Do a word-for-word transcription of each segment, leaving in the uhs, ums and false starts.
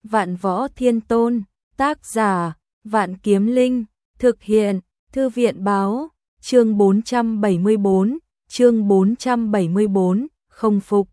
Vạn Võ Thiên Tôn, tác giả, Vạn Kiếm Linh, thực hiện, Thư viện báo, chương bốn trăm bảy mươi bốn, chương bốn trăm bảy mươi bốn, không phục.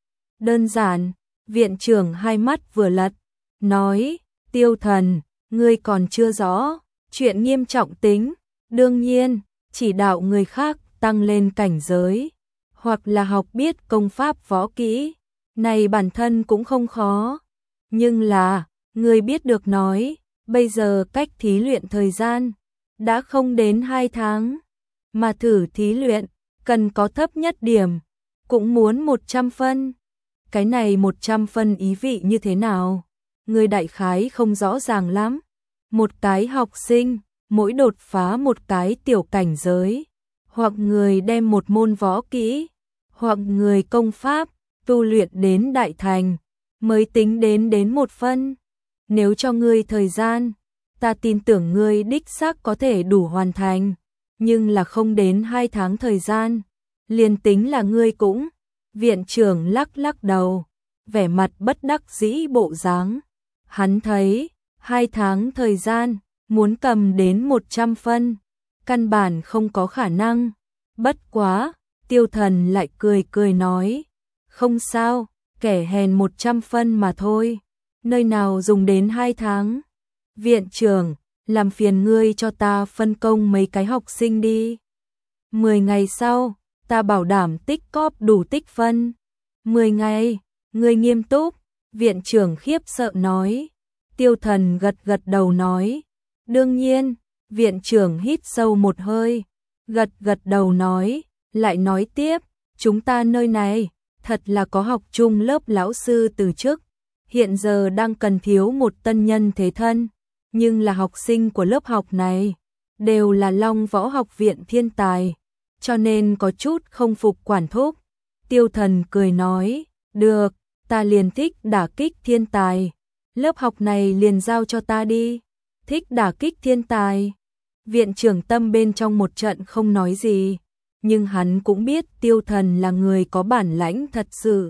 Đơn giản, viện trưởng hai mắt vừa lật, nói, Tiêu Thần, ngươi còn chưa rõ, chuyện nghiêm trọng tính, đương nhiên, chỉ đạo người khác tăng lên cảnh giới, hoặc là học biết công pháp võ kỹ, này bản thân cũng không khó. Nhưng là, ngươi biết được nói, bây giờ cách thí luyện thời gian, đã không đến hai tháng, mà thử thí luyện, cần có thấp nhất điểm, cũng muốn một trăm phân. Cái này một trăm phân ý vị như thế nào? Ngươi đại khái không rõ ràng lắm. Một cái học sinh, mỗi đột phá một cái tiểu cảnh giới, hoặc người đem một môn võ kỹ, hoặc người công pháp, tu luyện đến đại thành, mới tính đến đến một phân. Nếu cho ngươi thời gian, ta tin tưởng ngươi đích xác có thể đủ hoàn thành, nhưng là không đến hai tháng thời gian, liền tính là ngươi cũng. Viện trưởng lắc lắc đầu, vẻ mặt bất đắc dĩ bộ dáng. Hắn thấy, hai tháng thời gian, muốn cầm đến một trăm phân, căn bản không có khả năng. Bất quá, Tiêu Thần lại cười cười nói, không sao, kẻ hèn một trăm phân mà thôi, nơi nào dùng đến hai tháng. Viện trưởng, làm phiền ngươi cho ta phân công mấy cái học sinh đi. Mười ngày sau, ta bảo đảm tích cóp đủ tích phân. Mười ngày, ngươi nghiêm túc, viện trưởng khiếp sợ nói. Tiêu Thần gật gật đầu nói, đương nhiên, viện trưởng hít sâu một hơi, gật gật đầu nói, lại nói tiếp, chúng ta nơi này, thật là có học chung lớp lão sư từ chức, hiện giờ đang cần thiếu một tân nhân thế thân, nhưng là học sinh của lớp học này, đều là Long Võ Học Viện thiên tài, cho nên có chút không phục quản thúc. Tiêu Thần cười nói, được, ta liền thích đả kích thiên tài, lớp học này liền giao cho ta đi. Thích đả kích thiên tài. Viện trưởng tâm bên trong một trận không nói gì, nhưng hắn cũng biết Tiêu Thần là người có bản lãnh thật sự.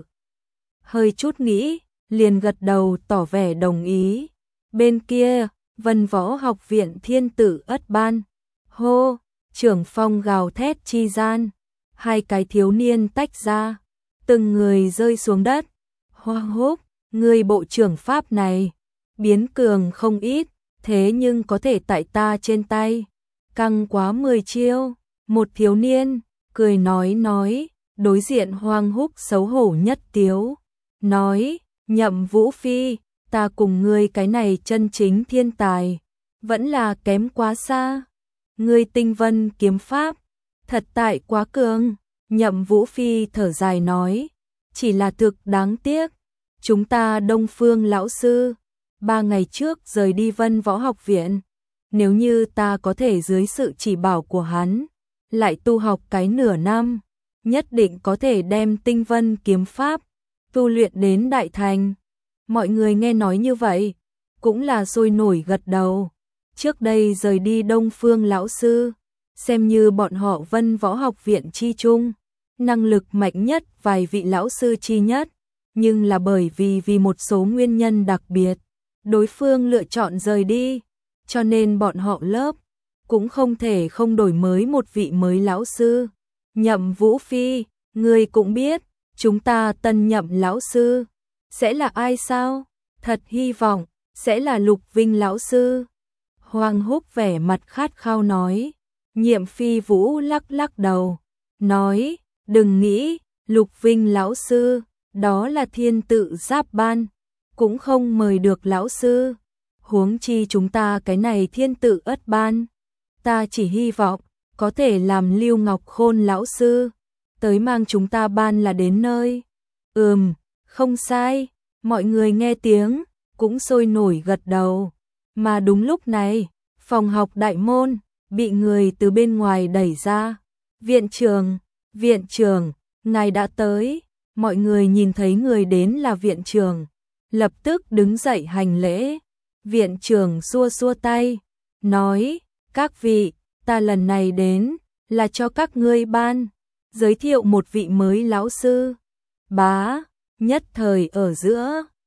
Hơi chút nghĩ, liền gật đầu tỏ vẻ đồng ý. Bên kia, Vân Võ Học Viện thiên tử ất ban. Hô, trưởng phong gào thét chi gian. Hai cái thiếu niên tách ra, từng người rơi xuống đất. Hoa húc, người bộ trưởng pháp này, biến cường không ít, thế nhưng có thể tại ta trên tay. Căng quá mười chiêu, một thiếu niên, cười nói nói, đối diện Hoang Húc xấu hổ nhất tiếu. Nói, Nhậm Vũ Phi, ta cùng ngươi cái này chân chính thiên tài, vẫn là kém quá xa. Ngươi tinh vân kiếm pháp, thật tại quá cường. Nhậm Vũ Phi thở dài nói, chỉ là thực đáng tiếc, chúng ta Đông Phương lão sư, ba ngày trước rời đi Vân Võ Học Viện, nếu như ta có thể dưới sự chỉ bảo của hắn, lại tu học cái nửa năm, nhất định có thể đem tinh vân kiếm pháp, tu luyện đến đại thành. Mọi người nghe nói như vậy, cũng là sôi nổi gật đầu. Trước đây rời đi Đông Phương lão sư, xem như bọn họ Vân Võ Học Viện chi chung, năng lực mạnh nhất vài vị lão sư chi nhất, nhưng là bởi vì vì một số nguyên nhân đặc biệt, đối phương lựa chọn rời đi, cho nên bọn họ lớp cũng không thể không đổi mới một vị mới lão sư. Nhậm Vũ Phi, ngươi cũng biết, chúng ta tân nhậm lão sư sẽ là ai sao? Thật hy vọng sẽ là Lục Vinh lão sư. Hoàng Húc vẻ mặt khát khao nói. Nhiệm Phi Vũ lắc lắc đầu, nói, đừng nghĩ, Lục Vinh lão sư, đó là thiên tự giáp ban, cũng không mời được lão sư. Huống chi chúng ta cái này thiên tự ất ban, ta chỉ hy vọng có thể làm Lưu Ngọc Khôn lão sư, tới mang chúng ta ban là đến nơi. Ừm, không sai, mọi người nghe tiếng, cũng sôi nổi gật đầu. Mà đúng lúc này, phòng học đại môn bị người từ bên ngoài đẩy ra. Viện trưởng, viện trưởng, ngài đã tới. Mọi người nhìn thấy người đến là viện trưởng, lập tức đứng dậy hành lễ. Viện trưởng xua xua tay, nói, các vị, ta lần này đến là cho các ngươi ban giới thiệu một vị mới lão sư. Bá, nhất thời ở giữa,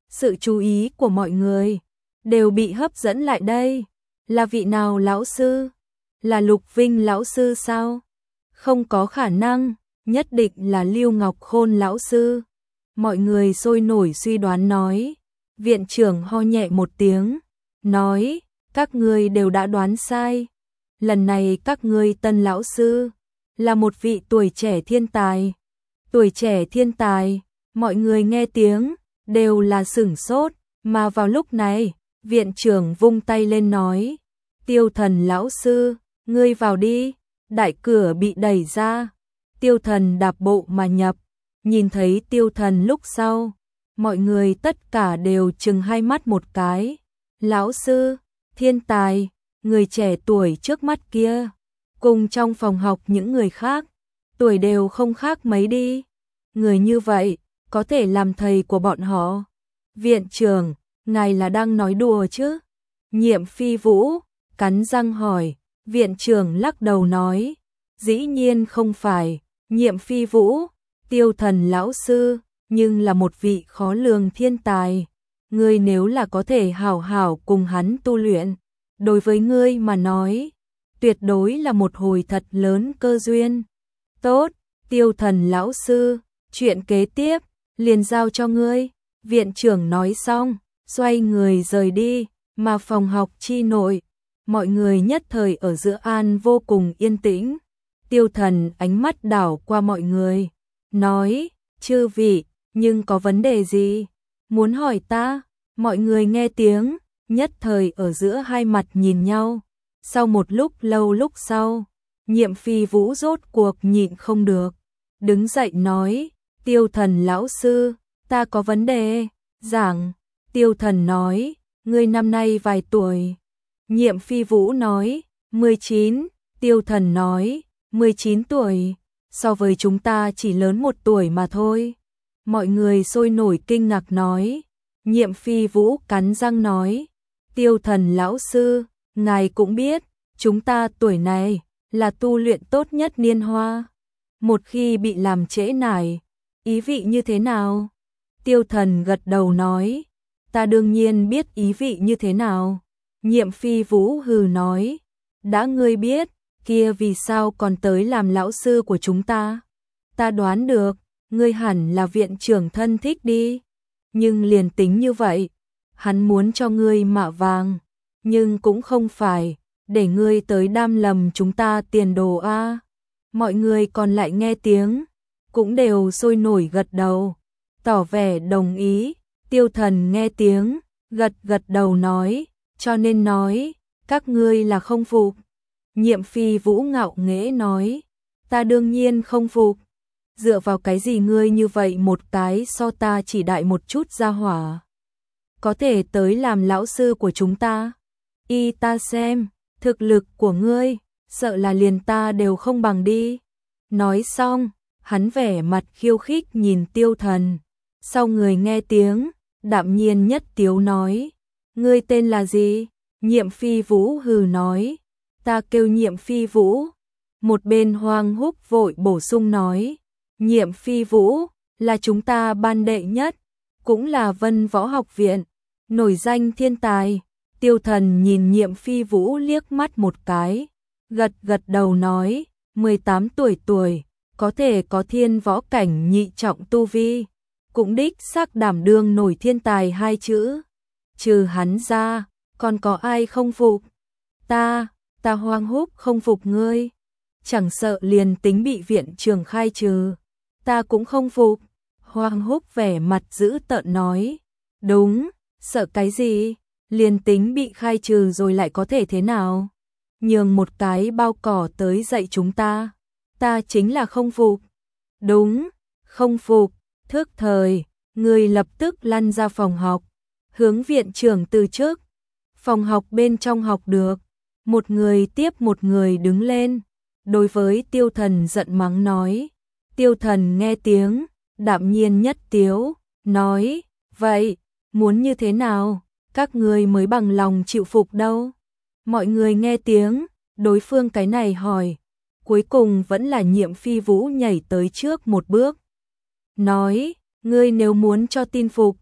sự chú ý của mọi người đều bị hấp dẫn lại đây. Là vị nào lão sư? Là Lục Vinh lão sư sao? Không có khả năng, nhất định là Lưu Ngọc Khôn lão sư. Mọi người sôi nổi suy đoán nói. Viện trưởng ho nhẹ một tiếng, nói, các ngươi đều đã đoán sai. Lần này các ngươi tân lão sư là một vị tuổi trẻ thiên tài. Tuổi trẻ thiên tài, mọi người nghe tiếng đều là sửng sốt, mà vào lúc này, viện trưởng vung tay lên nói, Tiêu Thần lão sư, ngươi vào đi. Đại cửa bị đẩy ra, Tiêu Thần đạp bộ mà nhập, nhìn thấy Tiêu Thần lúc sau, mọi người tất cả đều trừng hai mắt một cái. Lão sư, thiên tài, người trẻ tuổi trước mắt kia, cùng trong phòng học những người khác, tuổi đều không khác mấy đi. Người như vậy, có thể làm thầy của bọn họ. Viện trưởng, ngài là đang nói đùa chứ? Nhiệm Phi Vũ, cắn răng hỏi. Viện trưởng lắc đầu nói, dĩ nhiên không phải. Nhiệm Phi Vũ, Tiêu Thần lão sư, nhưng là một vị khó lường thiên tài. Ngươi nếu là có thể hảo hảo cùng hắn tu luyện, đối với ngươi mà nói, tuyệt đối là một hồi thật lớn cơ duyên. Tốt, Tiêu Thần lão sư, chuyện kế tiếp, liền giao cho ngươi. Viện trưởng nói xong, xoay người rời đi, mà phòng học chi nội, mọi người nhất thời ở giữa an vô cùng yên tĩnh. Tiêu Thần ánh mắt đảo qua mọi người, nói, chư vị, nhưng có vấn đề gì? Muốn hỏi ta? Mọi người nghe tiếng, nhất thời ở giữa hai mặt nhìn nhau. Sau một lúc lâu lúc sau, Nhiệm Phi Vũ rốt cuộc nhịn không được, đứng dậy nói, Tiêu Thần lão sư, ta có vấn đề. Giảng. Tiêu Thần nói, ngươi năm nay vài tuổi? Nhiệm Phi Vũ nói, mười chín. Tiêu Thần nói, mười chín tuổi, so với chúng ta chỉ lớn một tuổi mà thôi. Mọi người sôi nổi kinh ngạc nói. Nhiệm Phi Vũ cắn răng nói, Tiêu Thần lão sư, ngài cũng biết, chúng ta tuổi này là tu luyện tốt nhất niên hoa. Một khi bị làm trễ nải, ý vị như thế nào? Tiêu Thần gật đầu nói, ta đương nhiên biết ý vị như thế nào. Nhiệm Phi Vũ hừ nói, đã ngươi biết, kia vì sao còn tới làm lão sư của chúng ta? Ta đoán được, ngươi hẳn là viện trưởng thân thích đi. Nhưng liền tính như vậy, hắn muốn cho ngươi mạ vàng, nhưng cũng không phải để ngươi tới đam lầm chúng ta tiền đồ a. Mọi người còn lại nghe tiếng, cũng đều sôi nổi gật đầu, tỏ vẻ đồng ý. Tiêu Thần nghe tiếng, gật gật đầu nói, cho nên nói, các ngươi là không phục. Nhiệm Phi Vũ ngạo nghễ nói, ta đương nhiên không phục. Dựa vào cái gì ngươi như vậy một cái so ta chỉ đại một chút gia hỏa, có thể tới làm lão sư của chúng ta? Y ta xem, thực lực của ngươi, sợ là liền ta đều không bằng đi. Nói xong, hắn vẻ mặt khiêu khích nhìn Tiêu Thần. Sau người nghe tiếng, đạm nhiên nhất tiếu nói, ngươi tên là gì? Nhiệm Phi Vũ hừ nói, ta kêu Nhiệm Phi Vũ. Một bên Hoàng Húc vội bổ sung nói, Nhiệm Phi Vũ là chúng ta ban đệ nhất, cũng là Vân Võ Học Viện nổi danh thiên tài. Tiêu Thần nhìn Nhiệm Phi Vũ liếc mắt một cái, gật gật đầu nói, mười tám tuổi tuổi, có thể có thiên võ cảnh nhị trọng tu vi, cũng đích xác đảm đương nổi thiên tài hai chữ. Trừ hắn ra, còn có ai không phục? Ta, ta Hoàng Húc không phục ngươi. Chẳng sợ liền tính bị viện trưởng khai trừ, ta cũng không phục. Hoàng Húc vẻ mặt dữ tợn nói, đúng, sợ cái gì? Liền tính bị khai trừ rồi lại có thể thế nào? Nhường một cái bao cỏ tới dạy chúng ta, ta chính là không phục. Đúng, không phục. Thức thời, người lập tức lăn ra phòng học, hướng viện trưởng từ chức. Phòng học bên trong học được, một người tiếp một người đứng lên, đối với Tiêu Thần giận mắng nói. Tiêu Thần nghe tiếng, đạm nhiên nhất tiếu, nói, vậy, muốn như thế nào, các người mới bằng lòng chịu phục đâu? Mọi người nghe tiếng, đối phương cái này hỏi, cuối cùng vẫn là Nhiệm Phi Vũ nhảy tới trước một bước. Nói, ngươi nếu muốn cho tin phục,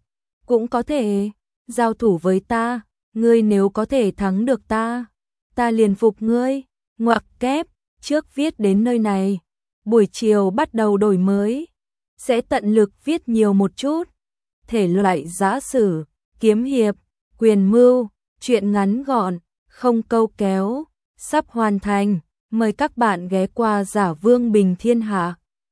cũng có thể giao thủ với ta, ngươi nếu có thể thắng được ta, ta liền phục ngươi. Ngoặc kép, trước viết đến nơi này, buổi chiều bắt đầu đổi mới, sẽ tận lực viết nhiều một chút. Thể loại giã sử, kiếm hiệp, quyền mưu, truyện ngắn gọn, không câu kéo, sắp hoàn thành. Mời các bạn ghé qua Giả Vương Bình Thiên Hạ.